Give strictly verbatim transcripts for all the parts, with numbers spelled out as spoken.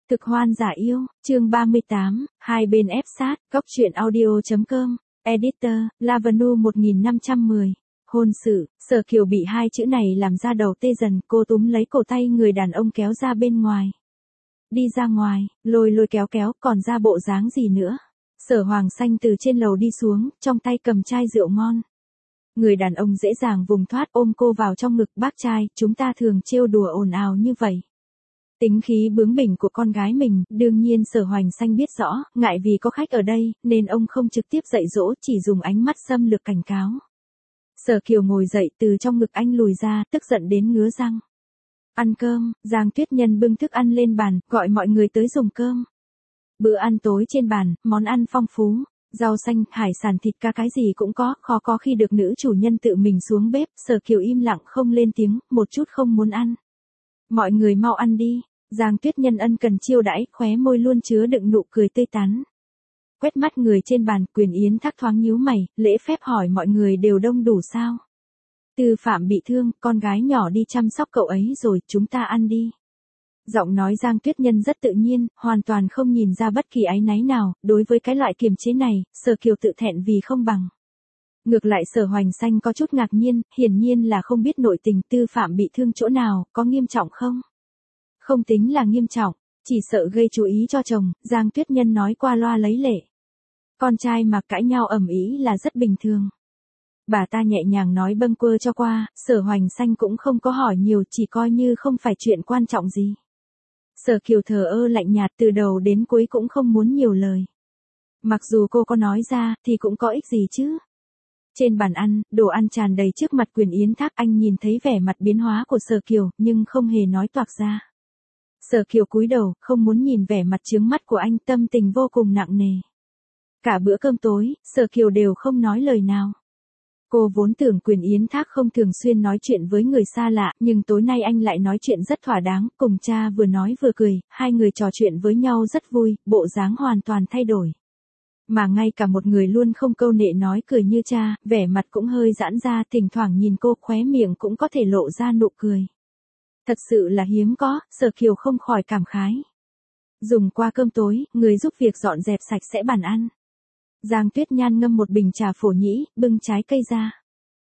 Cực hoan giả yêu, chương ba mươi tám, hai bên ép sát, góc truyện audio.com, editor, Lavanu một nghìn năm trăm mười. Hôn sự, Sở Kiều bị hai chữ này làm ra đầu tê dần, cô túm lấy cổ tay người đàn ông kéo ra bên ngoài. Đi ra ngoài, lôi lôi kéo kéo, còn ra bộ dáng gì nữa. Sở Hoàng Xanh từ trên lầu đi xuống, trong tay cầm chai rượu ngon. Người đàn ông dễ dàng vùng thoát ôm cô vào trong ngực. Bác trai, chúng ta thường trêu đùa ồn ào như vậy. Tính khí bướng bỉnh của con gái mình, đương nhiên Sở Hoành Xanh biết rõ, ngại vì có khách ở đây, nên ông không trực tiếp dạy dỗ, chỉ dùng ánh mắt xâm lược cảnh cáo. Sở Kiều ngồi dậy từ trong ngực anh lùi ra, tức giận đến ngứa răng. Ăn cơm, Giang Tuyết Nhân bưng thức ăn lên bàn, gọi mọi người tới dùng cơm. Bữa ăn tối trên bàn, món ăn phong phú, rau xanh, hải sản, thịt cá cái gì cũng có, khó có khi được nữ chủ nhân tự mình xuống bếp. Sở Kiều im lặng không lên tiếng, một chút không muốn ăn. Mọi người mau ăn đi. Giang Tuyết Nhân ân cần chiêu đãi, khóe môi luôn chứa đựng nụ cười tươi tắn. Quét mắt người trên bàn, Quyền Yến Thác thoáng nhíu mày, lễ phép hỏi mọi người đều đông đủ sao? Tư Phạm bị thương, con gái nhỏ đi chăm sóc cậu ấy rồi, chúng ta ăn đi. Giọng nói Giang Tuyết Nhân rất tự nhiên, hoàn toàn không nhìn ra bất kỳ áy náy nào. Đối với cái loại kiềm chế này, Sở Kiều tự thẹn vì không bằng. Ngược lại Sở Hoành Xanh có chút ngạc nhiên, hiển nhiên là không biết nội tình Tư Phạm bị thương chỗ nào, có nghiêm trọng không? Không tính là nghiêm trọng, chỉ sợ gây chú ý cho chồng. Giang Tuyết Nhân nói qua loa lấy lệ. Con trai mà cãi nhau ầm ĩ là rất bình thường. Bà ta nhẹ nhàng nói bâng quơ cho qua, Sở Hoành Xanh cũng không có hỏi nhiều, chỉ coi như không phải chuyện quan trọng gì. Sở Kiều thờ ơ lạnh nhạt, từ đầu đến cuối cũng không muốn nhiều lời. Mặc dù cô có nói ra, thì cũng có ích gì chứ. Trên bàn ăn, đồ ăn tràn đầy trước mặt Quyền Yến Thác. Anh nhìn thấy vẻ mặt biến hóa của Sở Kiều, nhưng không hề nói toạc ra. Sở Kiều cúi đầu, không muốn nhìn vẻ mặt chướng mắt của anh, tâm tình vô cùng nặng nề. Cả bữa cơm tối, Sở Kiều đều không nói lời nào. Cô vốn tưởng Quyền Yến Thác không thường xuyên nói chuyện với người xa lạ, nhưng tối nay anh lại nói chuyện rất thỏa đáng, cùng cha vừa nói vừa cười, hai người trò chuyện với nhau rất vui, bộ dáng hoàn toàn thay đổi. Mà ngay cả một người luôn không câu nệ nói cười như cha, vẻ mặt cũng hơi giãn ra, thỉnh thoảng nhìn cô khóe miệng cũng có thể lộ ra nụ cười. Thật sự là hiếm có, Sở Kiều không khỏi cảm khái. Dùng qua cơm tối, người giúp việc dọn dẹp sạch sẽ bàn ăn. Giang Tuyết Nhan ngâm một bình trà phổ nhĩ, bưng trái cây ra.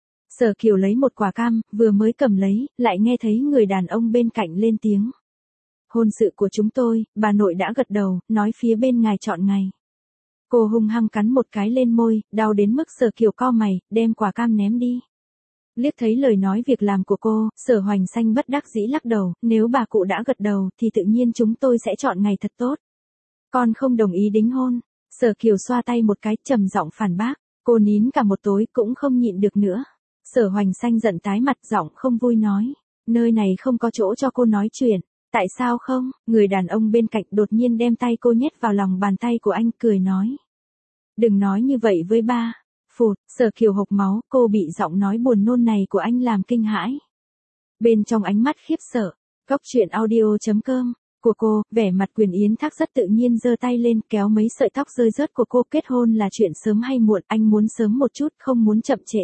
Sở Kiều lấy một quả cam, vừa mới cầm lấy, lại nghe thấy người đàn ông bên cạnh lên tiếng. Hôn sự của chúng tôi, bà nội đã gật đầu, nói phía bên ngài chọn ngày. Cô hung hăng cắn một cái lên môi, đau đến mức Sở Kiều cau mày, đem quả cam ném đi. Liếc thấy lời nói việc làm của cô, Sở Hoành Xanh bất đắc dĩ lắc đầu, nếu bà cụ đã gật đầu, thì tự nhiên chúng tôi sẽ chọn ngày thật tốt. Con không đồng ý đính hôn. Sở Kiều xoa tay một cái, trầm giọng phản bác, cô nín cả một tối cũng không nhịn được nữa. Sở Hoành Xanh giận tái mặt, giọng không vui nói, nơi này không có chỗ cho cô nói chuyện. Tại sao không? Người đàn ông bên cạnh đột nhiên đem tay cô nhét vào lòng bàn tay của anh, cười nói. Đừng nói như vậy với ba. Phụt, Sở Kiều hộc máu, cô bị giọng nói buồn nôn này của anh làm kinh hãi. Bên trong ánh mắt khiếp sợ, góc truyện audio.com của cô, vẻ mặt Quyền Yến Thác rất tự nhiên giơ tay lên kéo mấy sợi tóc rơi rớt của cô. Kết hôn là chuyện sớm hay muộn, anh muốn sớm một chút, không muốn chậm trễ.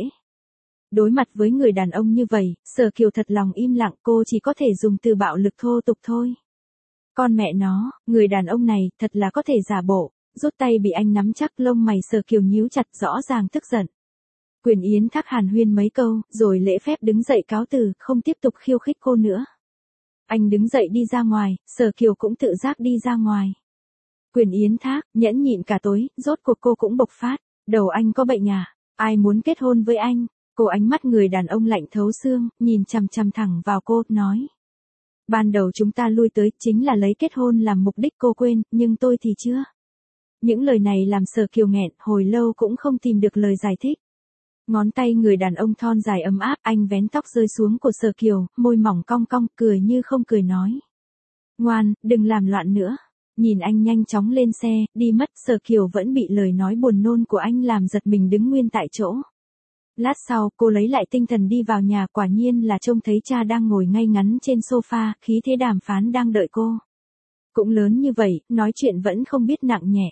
Đối mặt với người đàn ông như vậy, Sở Kiều thật lòng im lặng, cô chỉ có thể dùng từ bạo lực thô tục thôi. Con mẹ nó, người đàn ông này thật là có thể giả bộ. Rút tay bị anh nắm chắc, lông mày Sở Kiều nhíu chặt, rõ ràng tức giận. Quyền Yến Thác hàn huyên mấy câu, rồi lễ phép đứng dậy cáo từ, không tiếp tục khiêu khích cô nữa. Anh đứng dậy đi ra ngoài, Sở Kiều cũng tự giác đi ra ngoài. Quyền Yến Thác, nhẫn nhịn cả tối, rốt cuộc cô cũng bộc phát. Đầu anh có bệnh à? Ai muốn kết hôn với anh? Cô ánh mắt người đàn ông lạnh thấu xương, nhìn chằm chằm thẳng vào cô, nói. Ban đầu chúng ta lui tới, chính là lấy kết hôn làm mục đích, cô quên, nhưng tôi thì chưa. Những lời này làm Sở Kiều nghẹn, hồi lâu cũng không tìm được lời giải thích. Ngón tay người đàn ông thon dài ấm áp, anh vén tóc rơi xuống của Sở Kiều, môi mỏng cong cong, cười như không cười nói. Ngoan, đừng làm loạn nữa. Nhìn anh nhanh chóng lên xe, đi mất, Sở Kiều vẫn bị lời nói buồn nôn của anh làm giật mình đứng nguyên tại chỗ. Lát sau, cô lấy lại tinh thần đi vào nhà, quả nhiên là trông thấy cha đang ngồi ngay ngắn trên sofa, khí thế đàm phán đang đợi cô. Cũng lớn như vậy, nói chuyện vẫn không biết nặng nhẹ.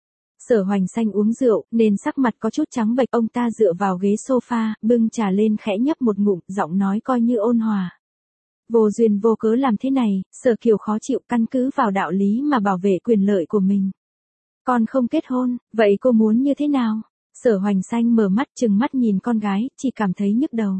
Sở Hoành Xanh uống rượu, nên sắc mặt có chút trắng bệch, ông ta dựa vào ghế sofa, bưng trà lên khẽ nhấp một ngụm, giọng nói coi như ôn hòa. Vô duyên vô cớ làm thế này, Sở Kiều khó chịu căn cứ vào đạo lý mà bảo vệ quyền lợi của mình. Con không kết hôn, vậy cô muốn như thế nào? Sở Hoành Xanh mở mắt trừng mắt nhìn con gái, chỉ cảm thấy nhức đầu.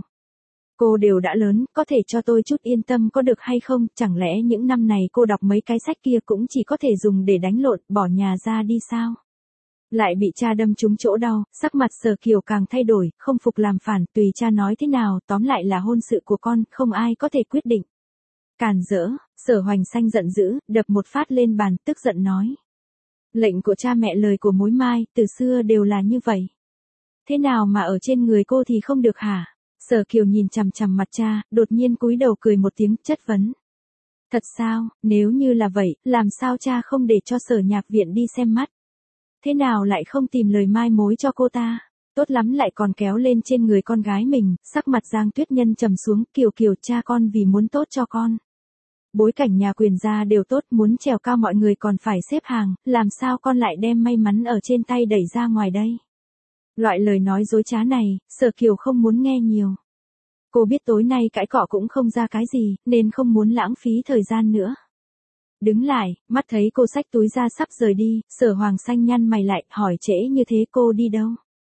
Cô đều đã lớn, có thể cho tôi chút yên tâm có được hay không, chẳng lẽ những năm này cô đọc mấy cái sách kia cũng chỉ có thể dùng để đánh lộn, bỏ nhà ra đi sao? Lại bị cha đâm trúng chỗ đau, sắc mặt Sở Kiều càng thay đổi, không phục làm phản, tùy cha nói thế nào, tóm lại là hôn sự của con, không ai có thể quyết định. Càn rỡ, Sở Hoành Xanh giận dữ, đập một phát lên bàn, tức giận nói. Lệnh của cha mẹ lời của mối mai, từ xưa đều là như vậy. Thế nào mà ở trên người cô thì không được hả? Sở Kiều nhìn chằm chằm mặt cha, đột nhiên cúi đầu cười một tiếng, chất vấn. Thật sao, nếu như là vậy, làm sao cha không để cho Sở Nhạc Viện đi xem mắt? Thế nào lại không tìm lời mai mối cho cô ta? Tốt lắm lại còn kéo lên trên người con gái mình, sắc mặt Giang Tuyết Nhân trầm xuống, Kiều Kiều cha con vì muốn tốt cho con. Bối cảnh nhà quyền gia đều tốt, muốn trèo cao mọi người còn phải xếp hàng, làm sao con lại đem may mắn ở trên tay đẩy ra ngoài đây? Loại lời nói dối trá này, Sở Kiều không muốn nghe nhiều. Cô biết tối nay cãi cọ cũng không ra cái gì, nên không muốn lãng phí thời gian nữa. Đứng lại, mắt thấy cô xách túi ra sắp rời đi, Sở Hoàng Xanh nhăn mày lại, hỏi trễ như thế cô đi đâu?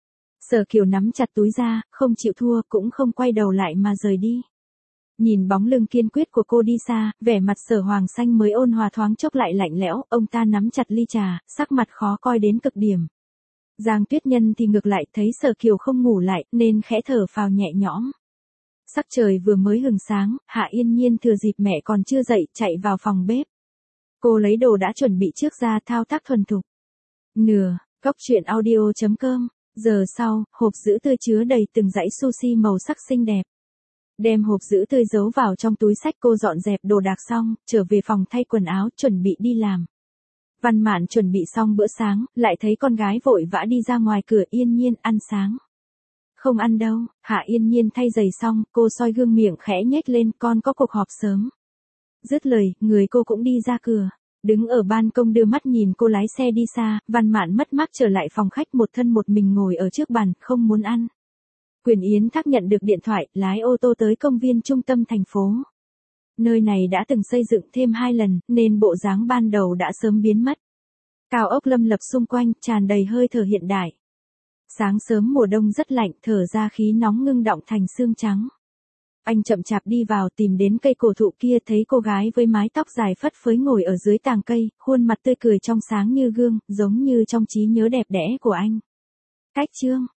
Sở Kiều nắm chặt túi ra, không chịu thua, cũng không quay đầu lại mà rời đi. Nhìn bóng lưng kiên quyết của cô đi xa, vẻ mặt Sở Hoàng Xanh mới ôn hòa thoáng chốc lại lạnh lẽo, ông ta nắm chặt ly trà, sắc mặt khó coi đến cực điểm. Giang Tuyết Nhân thì ngược lại, thấy Sở Kiều không ngủ lại, nên khẽ thở phào nhẹ nhõm. Sắc trời vừa mới hừng sáng, Hạ Yên Nhiên thừa dịp mẹ còn chưa dậy, chạy vào phòng bếp. Cô lấy đồ đã chuẩn bị trước ra thao tác thuần thục. Nửa, góc truyện audio chấm com, giờ sau, hộp sữa tươi chứa đầy từng dãy sushi màu sắc xinh đẹp. Đem hộp sữa tươi giấu vào trong túi xách, cô dọn dẹp đồ đạc xong, trở về phòng thay quần áo, chuẩn bị đi làm. Văn Mạn chuẩn bị xong bữa sáng, lại thấy con gái vội vã đi ra ngoài cửa. Yên Nhiên, ăn sáng. Không ăn đâu. Hạ Yên Nhiên thay giày xong, cô soi gương miệng khẽ nhếch lên, con có cuộc họp sớm. Dứt lời, người cô cũng đi ra cửa. Đứng ở ban công đưa mắt nhìn cô lái xe đi xa, Văn Mạn mất mát trở lại phòng khách, một thân một mình ngồi ở trước bàn, không muốn ăn. Quyền Yến Thác nhận được điện thoại, lái ô tô tới công viên trung tâm thành phố. Nơi này đã từng xây dựng thêm hai lần, nên bộ dáng ban đầu đã sớm biến mất. Cao ốc lâm lập xung quanh, tràn đầy hơi thở hiện đại. Sáng sớm mùa đông rất lạnh, thở ra khí nóng ngưng đọng thành xương trắng. Anh chậm chạp đi vào, tìm đến cây cổ thụ kia, thấy cô gái với mái tóc dài phất phới ngồi ở dưới tàng cây, khuôn mặt tươi cười trong sáng như gương, giống như trong trí nhớ đẹp đẽ của anh. Cách chương